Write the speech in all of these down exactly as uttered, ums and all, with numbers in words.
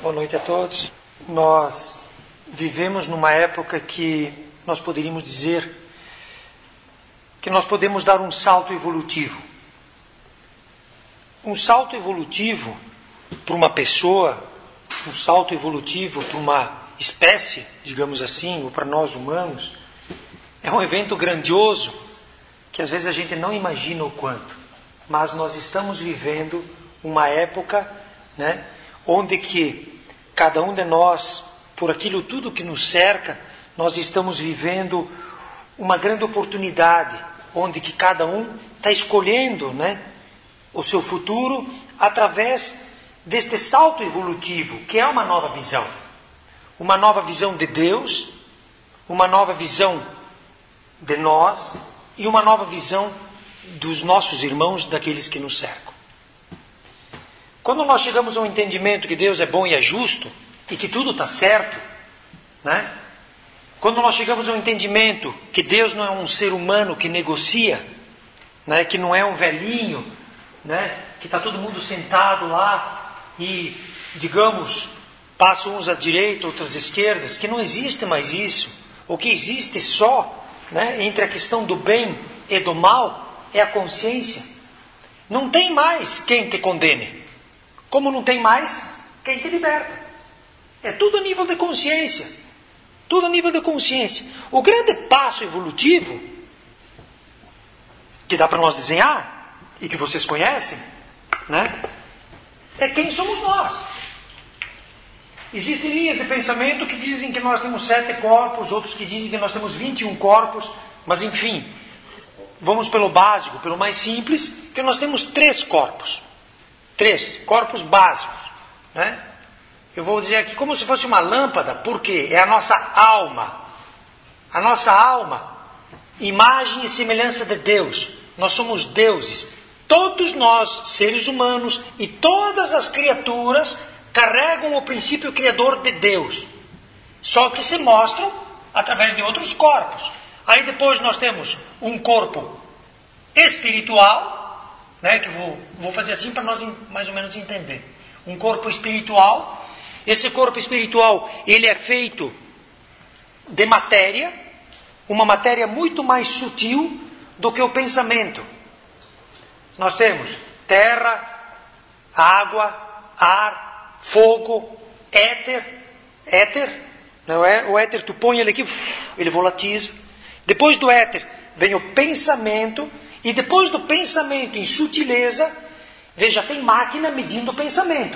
Boa noite a todos. Nós vivemos numa época que nós poderíamos dizer que nós podemos dar um salto evolutivo. Um salto evolutivo para uma pessoa, um salto evolutivo para uma espécie, digamos assim, ou para nós humanos, é um evento grandioso que às vezes a gente não imagina o quanto. Mas nós estamos vivendo uma época, né, onde que cada um de nós, por aquilo tudo que nos cerca, nós estamos vivendo uma grande oportunidade, onde que cada um está escolhendo, né, o seu futuro através deste salto evolutivo, que é uma nova visão. Uma nova visão de Deus, uma nova visão de nós e uma nova visão dos nossos irmãos, daqueles que nos cercam. Quando nós chegamos ao entendimento que Deus é bom e é justo, e que tudo está certo, né? Quando nós chegamos ao entendimento que Deus não é um ser humano que negocia, né? Que não é um velhinho, né? Que está todo mundo sentado lá e, digamos, passam uns à direita, outros à esquerda, que não existe mais isso. O que existe só, né, entre a questão do bem e do mal é a consciência. Não tem mais quem te condene. Como não tem mais quem te liberta. É tudo a nível de consciência. Tudo a nível de consciência. O grande passo evolutivo que dá para nós desenhar, e que vocês conhecem, né, é quem somos nós. Existem linhas de pensamento que dizem que nós temos sete corpos, outros que dizem que nós temos vinte e um corpos, mas enfim, vamos pelo básico, pelo mais simples, que nós temos três corpos. Três corpos básicos, né? Eu vou dizer aqui como se fosse uma lâmpada, porque é a nossa alma. A nossa alma, imagem e semelhança de Deus. Nós somos deuses. Todos nós, seres humanos, e todas as criaturas carregam o princípio criador de Deus. Só que se mostram através de outros corpos. Aí depois nós temos um corpo espiritual, né, que eu vou, vou fazer assim para nós mais ou menos entender. Um corpo espiritual. Esse corpo espiritual, ele é feito de matéria, uma matéria muito mais sutil do que o pensamento. Nós temos terra, água, ar, fogo, éter. Éter, não é? O éter, tu põe ele aqui, ele volatiza. Depois do éter vem o pensamento. E depois do pensamento em sutileza, veja, tem máquina medindo o pensamento.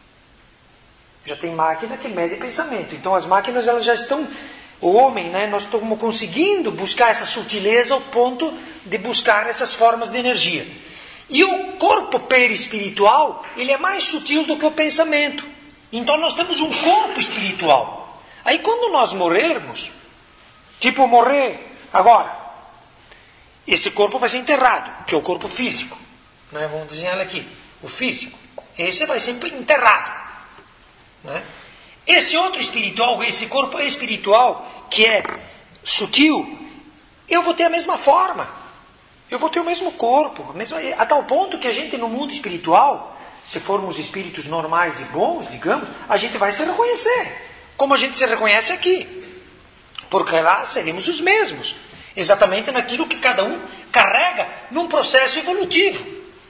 Já tem máquina que mede pensamento. Então as máquinas, elas já estão, o homem, né, nós estamos conseguindo buscar essa sutileza ao ponto de buscar essas formas de energia. E o corpo perispiritual, ele é mais sutil do que o pensamento. Então nós temos um corpo espiritual. Aí quando nós morrermos, tipo morrer agora, esse corpo vai ser enterrado, que é o corpo físico. Né? Vamos desenhar aqui, o físico. Esse vai ser enterrado. Né? Esse outro espiritual, esse corpo espiritual, que é sutil, eu vou ter a mesma forma. Eu vou ter o mesmo corpo. A, mesma, a tal ponto que a gente no mundo espiritual, se formos espíritos normais e bons, digamos, a gente vai se reconhecer. Como a gente se reconhece aqui. Porque lá seremos os mesmos. Exatamente naquilo que cada um carrega num processo evolutivo.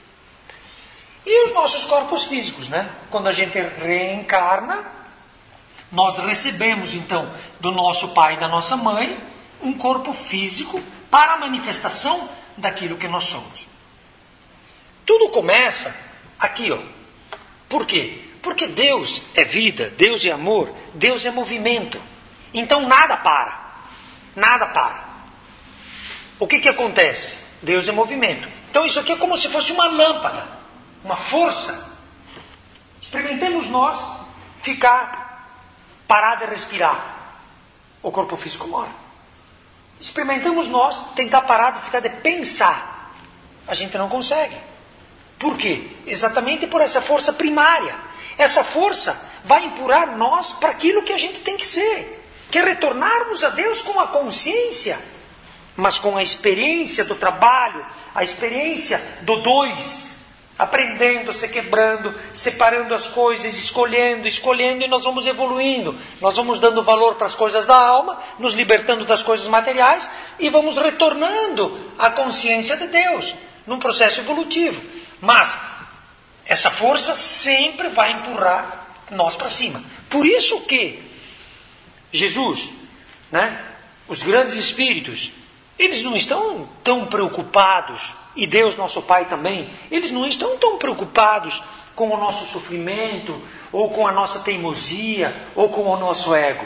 E os nossos corpos físicos, né? Quando a gente reencarna, nós recebemos então do nosso pai e da nossa mãe um corpo físico para a manifestação daquilo que nós somos. Tudo começa aqui, ó. Por quê? Porque Deus é vida, Deus é amor, Deus é movimento. Então nada para. Nada para. O que que acontece? Deus é movimento. Então isso aqui é como se fosse uma lâmpada, uma força. Experimentemos nós ficar parado e respirar. O corpo físico morre. Experimentamos nós tentar parar de ficar de pensar. A gente não consegue. Por quê? Exatamente por essa força primária. Essa força vai empurrar nós para aquilo que a gente tem que ser. Que é retornarmos a Deus com a consciência, mas com a experiência do trabalho, a experiência do dois, Aprendendo, se quebrando, separando as coisas, escolhendo, escolhendo, e nós vamos evoluindo. Nós vamos dando valor para as coisas da alma, nos libertando das coisas materiais, e vamos retornando à consciência de Deus, num processo evolutivo. Mas essa força sempre vai empurrar nós para cima. Por isso que Jesus, né, os grandes espíritos, eles não estão tão preocupados, e Deus nosso Pai também, eles não estão tão preocupados com o nosso sofrimento, ou com a nossa teimosia, ou com o nosso ego.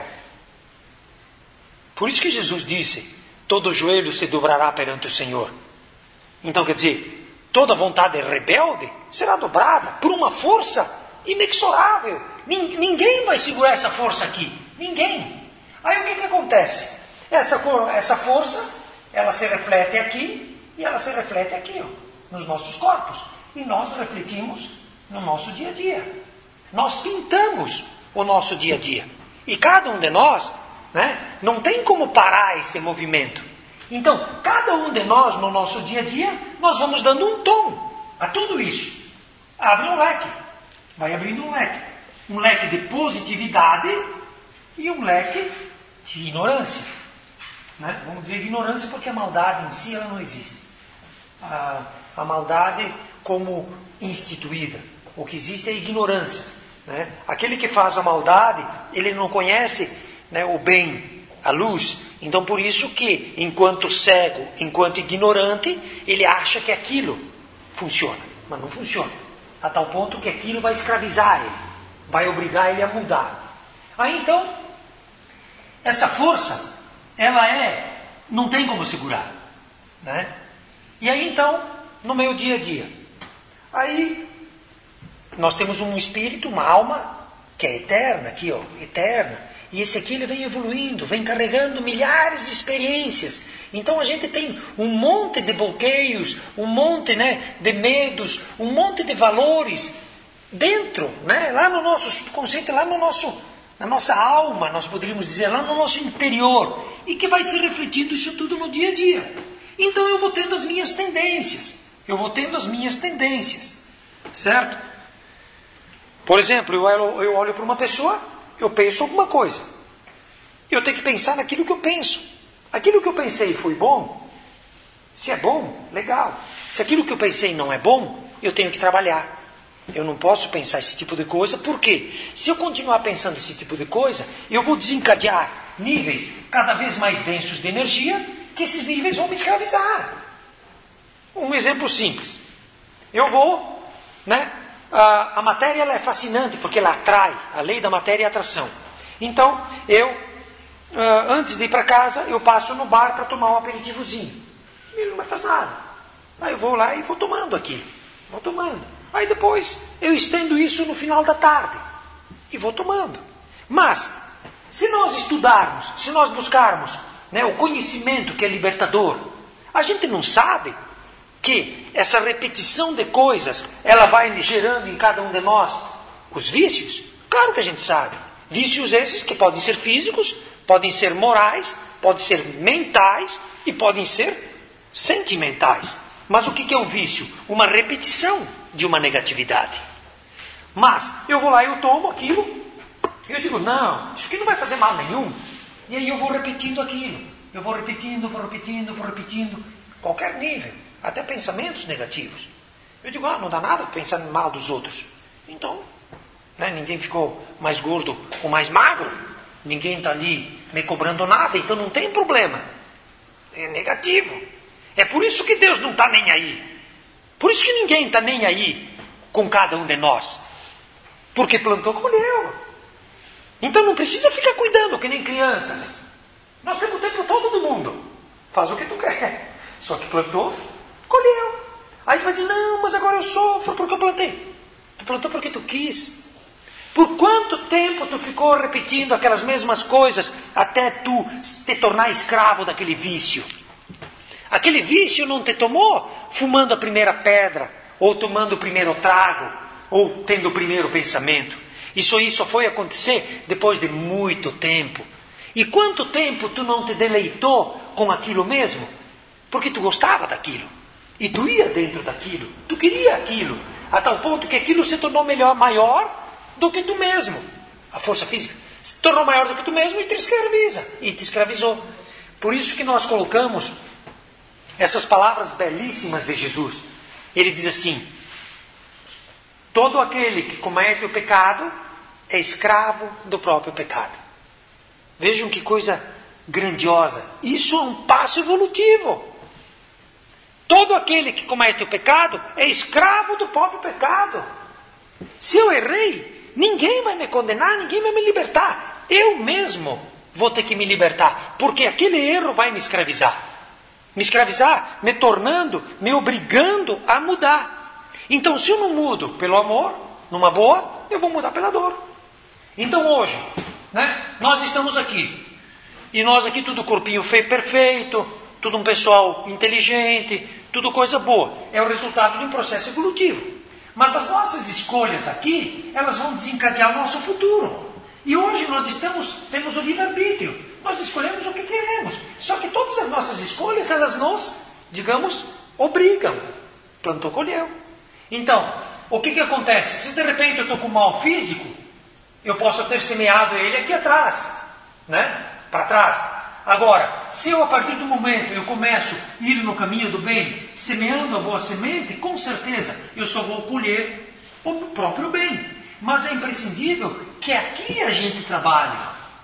Por isso que Jesus disse, todo joelho se dobrará perante o Senhor. Então quer dizer, toda vontade rebelde será dobrada por uma força inexorável. Ninguém vai segurar essa força aqui. Ninguém. Aí o que, que acontece? Essa, essa força, ela se reflete aqui, e ela se reflete aqui, ó, nos nossos corpos. E nós refletimos no nosso dia a dia. Nós pintamos o nosso dia a dia. E cada um de nós, né, não tem como parar esse movimento. Então, cada um de nós, no nosso dia a dia, nós vamos dando um tom a tudo isso. Abre um leque. Vai abrindo um leque. Um leque de positividade e um leque de ignorância. Né? Vamos dizer ignorância porque a maldade em si ela não existe. A, a maldade como instituída. O que existe é a ignorância. Né? Aquele que faz a maldade, ele não conhece, né, o bem, a luz. Então por isso que, enquanto cego, enquanto ignorante, ele acha que aquilo funciona. Mas não funciona. A tal ponto que aquilo vai escravizar ele. Vai obrigar ele a mudar. Aí então, essa força, ela é, não tem como segurar. Né? E aí então, no meu dia a dia, aí nós temos um espírito, uma alma, que é eterna, aqui ó, eterna. E esse aqui ele vem evoluindo, vem carregando milhares de experiências. Então a gente tem um monte de bloqueios, um monte, né, de medos, um monte de valores dentro, né, lá no nosso subconsciente, lá no nosso, na nossa alma, nós poderíamos dizer, lá no nosso interior. E que vai se refletindo isso tudo no dia a dia. Então eu vou tendo as minhas tendências. Eu vou tendo as minhas tendências. Certo? Por exemplo, eu olho, eu olho para uma pessoa, eu penso alguma coisa. Eu tenho que pensar naquilo que eu penso. Aquilo que eu pensei foi bom? Se é bom, legal. Se aquilo que eu pensei não é bom, eu tenho que trabalhar. Eu não posso pensar esse tipo de coisa, por quê? Se eu continuar pensando esse tipo de coisa, eu vou desencadear níveis cada vez mais densos de energia, que esses níveis vão me escravizar. Um exemplo simples. Eu vou, né? A, a matéria ela é fascinante, porque ela atrai. A lei da matéria é a atração. Então, eu, uh, antes de ir para casa, eu passo no bar para tomar um aperitivozinho. Ele não vai fazer nada. Aí eu vou lá e vou tomando aquilo. Vou tomando. Aí depois, eu estendo isso no final da tarde. E vou tomando. Mas, se nós estudarmos, se nós buscarmos, né, o conhecimento que é libertador, a gente não sabe que essa repetição de coisas, ela vai gerando em cada um de nós os vícios? Claro que a gente sabe. Vícios esses que podem ser físicos, podem ser morais, podem ser mentais e podem ser sentimentais. Mas o que é um vício? Uma repetição de uma negatividade. Mas eu vou lá e eu tomo aquilo, e eu digo, não, isso aqui não vai fazer mal nenhum. E aí eu vou repetindo aquilo. Eu vou repetindo, vou repetindo, vou repetindo. Qualquer nível. Até pensamentos negativos. Eu digo, ah, não dá nada pensar mal dos outros. Então, né, ninguém ficou mais gordo ou mais magro. Ninguém está ali me cobrando nada. Então não tem problema. É negativo. É por isso que Deus não está nem aí. Por isso que ninguém está nem aí com cada um de nós. Porque plantou, colheu. Então não precisa ficar cuidando que nem crianças. Nós temos tempo todo do mundo. Faz o que tu quer. Só que plantou, colheu. Aí tu vai dizer, não, mas agora eu sofro porque eu plantei. Tu plantou porque tu quis. Por quanto tempo tu ficou repetindo aquelas mesmas coisas até tu te tornar escravo daquele vício? Aquele vício não te tomou fumando a primeira pedra, ou tomando o primeiro trago, ou tendo o primeiro pensamento. Isso aí só foi acontecer depois de muito tempo. E quanto tempo tu não te deleitou com aquilo mesmo? Porque tu gostava daquilo. E tu ia dentro daquilo. Tu queria aquilo. a tal ponto que aquilo se tornou melhor, maior do que tu mesmo. A força física se tornou maior do que tu mesmo e te escraviza, e te escravizou. Por isso que nós colocamos essas palavras belíssimas de Jesus. Ele diz assim: todo aquele que comete o pecado é escravo do próprio pecado. Vejam que coisa grandiosa. Isso é um passo evolutivo. Todo aquele que comete o pecado é escravo do próprio pecado. Se eu errei, ninguém vai me condenar, ninguém vai me libertar. Eu mesmo vou ter que me libertar, porque aquele erro vai me escravizar. Me escravizar, me tornando, me obrigando a mudar. Então, se eu não mudo pelo amor, numa boa, eu vou mudar pela dor. Então, hoje, né, nós estamos aqui. E nós aqui, tudo corpinho feio, perfeito, tudo um pessoal inteligente, tudo coisa boa. É o resultado de um processo evolutivo. Mas as nossas escolhas aqui, elas vão desencadear o nosso futuro. E hoje nós estamos, temos o livre-arbítrio. Nós escolhemos o que queremos. Só que todas as nossas escolhas, elas nos, digamos, obrigam. Plantou, colheu. Então, o que que acontece? Se de repente eu estou com um mal físico, eu posso ter semeado ele aqui atrás, né? Para trás. Agora, se eu a partir do momento eu começo a ir no caminho do bem, semeando a boa semente, com certeza eu só vou colher o próprio bem. Mas é imprescindível que aqui a gente trabalhe.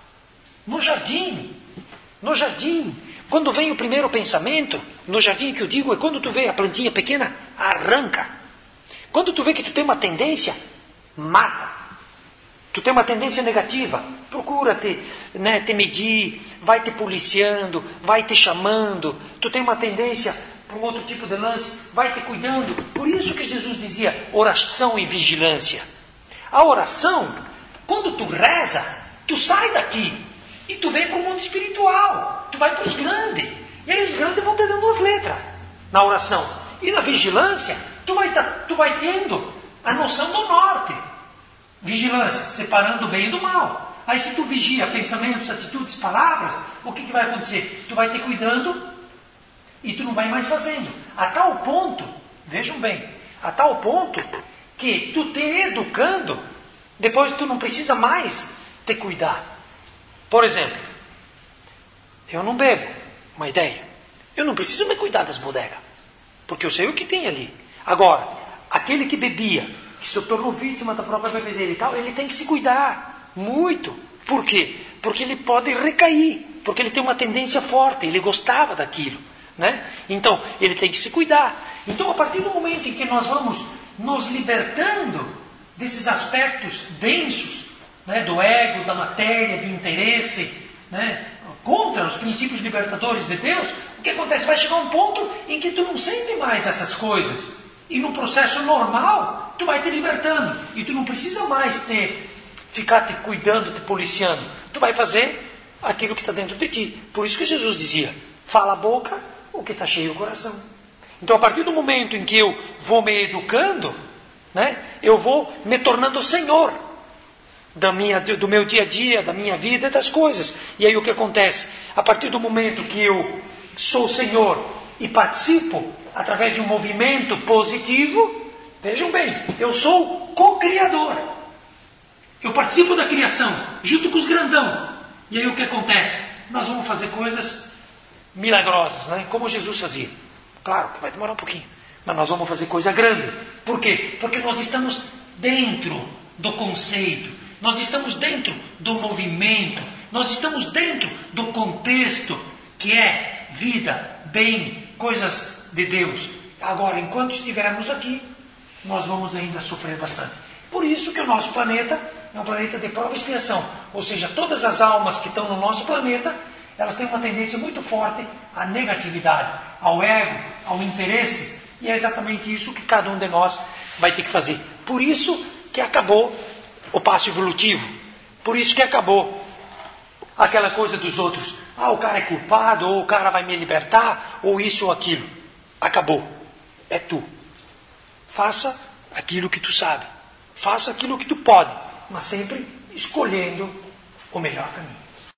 No jardim. No jardim. Quando vem o primeiro pensamento, no jardim que eu digo, é quando tu vê a plantinha pequena, arranca. Quando tu vê que tu tem uma tendência, mata. Tu tem uma tendência negativa, procura te, né, te medir, vai te policiando, vai te chamando. Tu tem uma tendência para um outro tipo de lance, vai te cuidando. Por isso que Jesus dizia oração e vigilância. A oração, quando tu reza, tu sai daqui e tu vem para o mundo espiritual. Tu vai para os grandes. E aí os grandes vão te dando as letras na oração. E na vigilância, tu vai, tu vai tendo a noção do norte. Vigilância, separando o bem do mal. Aí se tu vigia pensamentos, atitudes, palavras, o que, que vai acontecer? Tu vai te cuidando e tu não vai mais fazendo. A tal ponto, vejam bem, a tal ponto que tu te educando, depois tu não precisa mais te cuidar. Por exemplo, eu não bebo, uma ideia. Eu não preciso me cuidar das bodegas, porque eu sei o que tem ali. Agora, aquele que bebia, que se tornou vítima da própria bebedeira e tal, ele tem que se cuidar muito. Por quê? Porque ele pode recair, porque ele tem uma tendência forte, ele gostava daquilo, né? Então, ele tem que se cuidar. Então, a partir do momento em que nós vamos nos libertando desses aspectos densos, né, do ego, da matéria, do interesse, né, contra os princípios libertadores de Deus, o que acontece? Vai chegar um ponto em que tu não sente mais essas coisas. E no processo normal, tu vai te libertando. E tu não precisa mais te, ficar te cuidando, te policiando. Tu vai fazer aquilo que está dentro de ti. Por isso que Jesus dizia, fala a boca o que está cheio o coração. Então, a partir do momento em que eu vou me educando, né, eu vou me tornando senhor da minha, do meu dia a dia, da minha vida e das coisas. E aí o que acontece? A partir do momento que eu sou senhor e participo através de um movimento positivo, vejam bem, eu sou co-criador. Eu participo da criação, junto com os grandão. E aí o que acontece? Nós vamos fazer coisas milagrosas, né? Como Jesus fazia. Claro que vai demorar um pouquinho, mas nós vamos fazer coisa grande. Por quê? Porque nós estamos dentro do conceito, nós estamos dentro do movimento, nós estamos dentro do contexto que é vida, bem, coisas de Deus. Agora, enquanto estivermos aqui, nós vamos ainda sofrer bastante. Por isso que o nosso planeta é um planeta de prova e expiação. Ou seja, todas as almas que estão no nosso planeta, elas têm uma tendência muito forte à negatividade, ao ego, ao interesse. E é exatamente isso que cada um de nós vai ter que fazer. Por isso que acabou o passo evolutivo. Por isso que acabou aquela coisa dos outros. Ah, o cara é culpado, ou o cara vai me libertar, ou isso ou aquilo. Acabou. É tu. Faça aquilo que tu sabe. Faça aquilo que tu pode, mas sempre escolhendo o melhor caminho.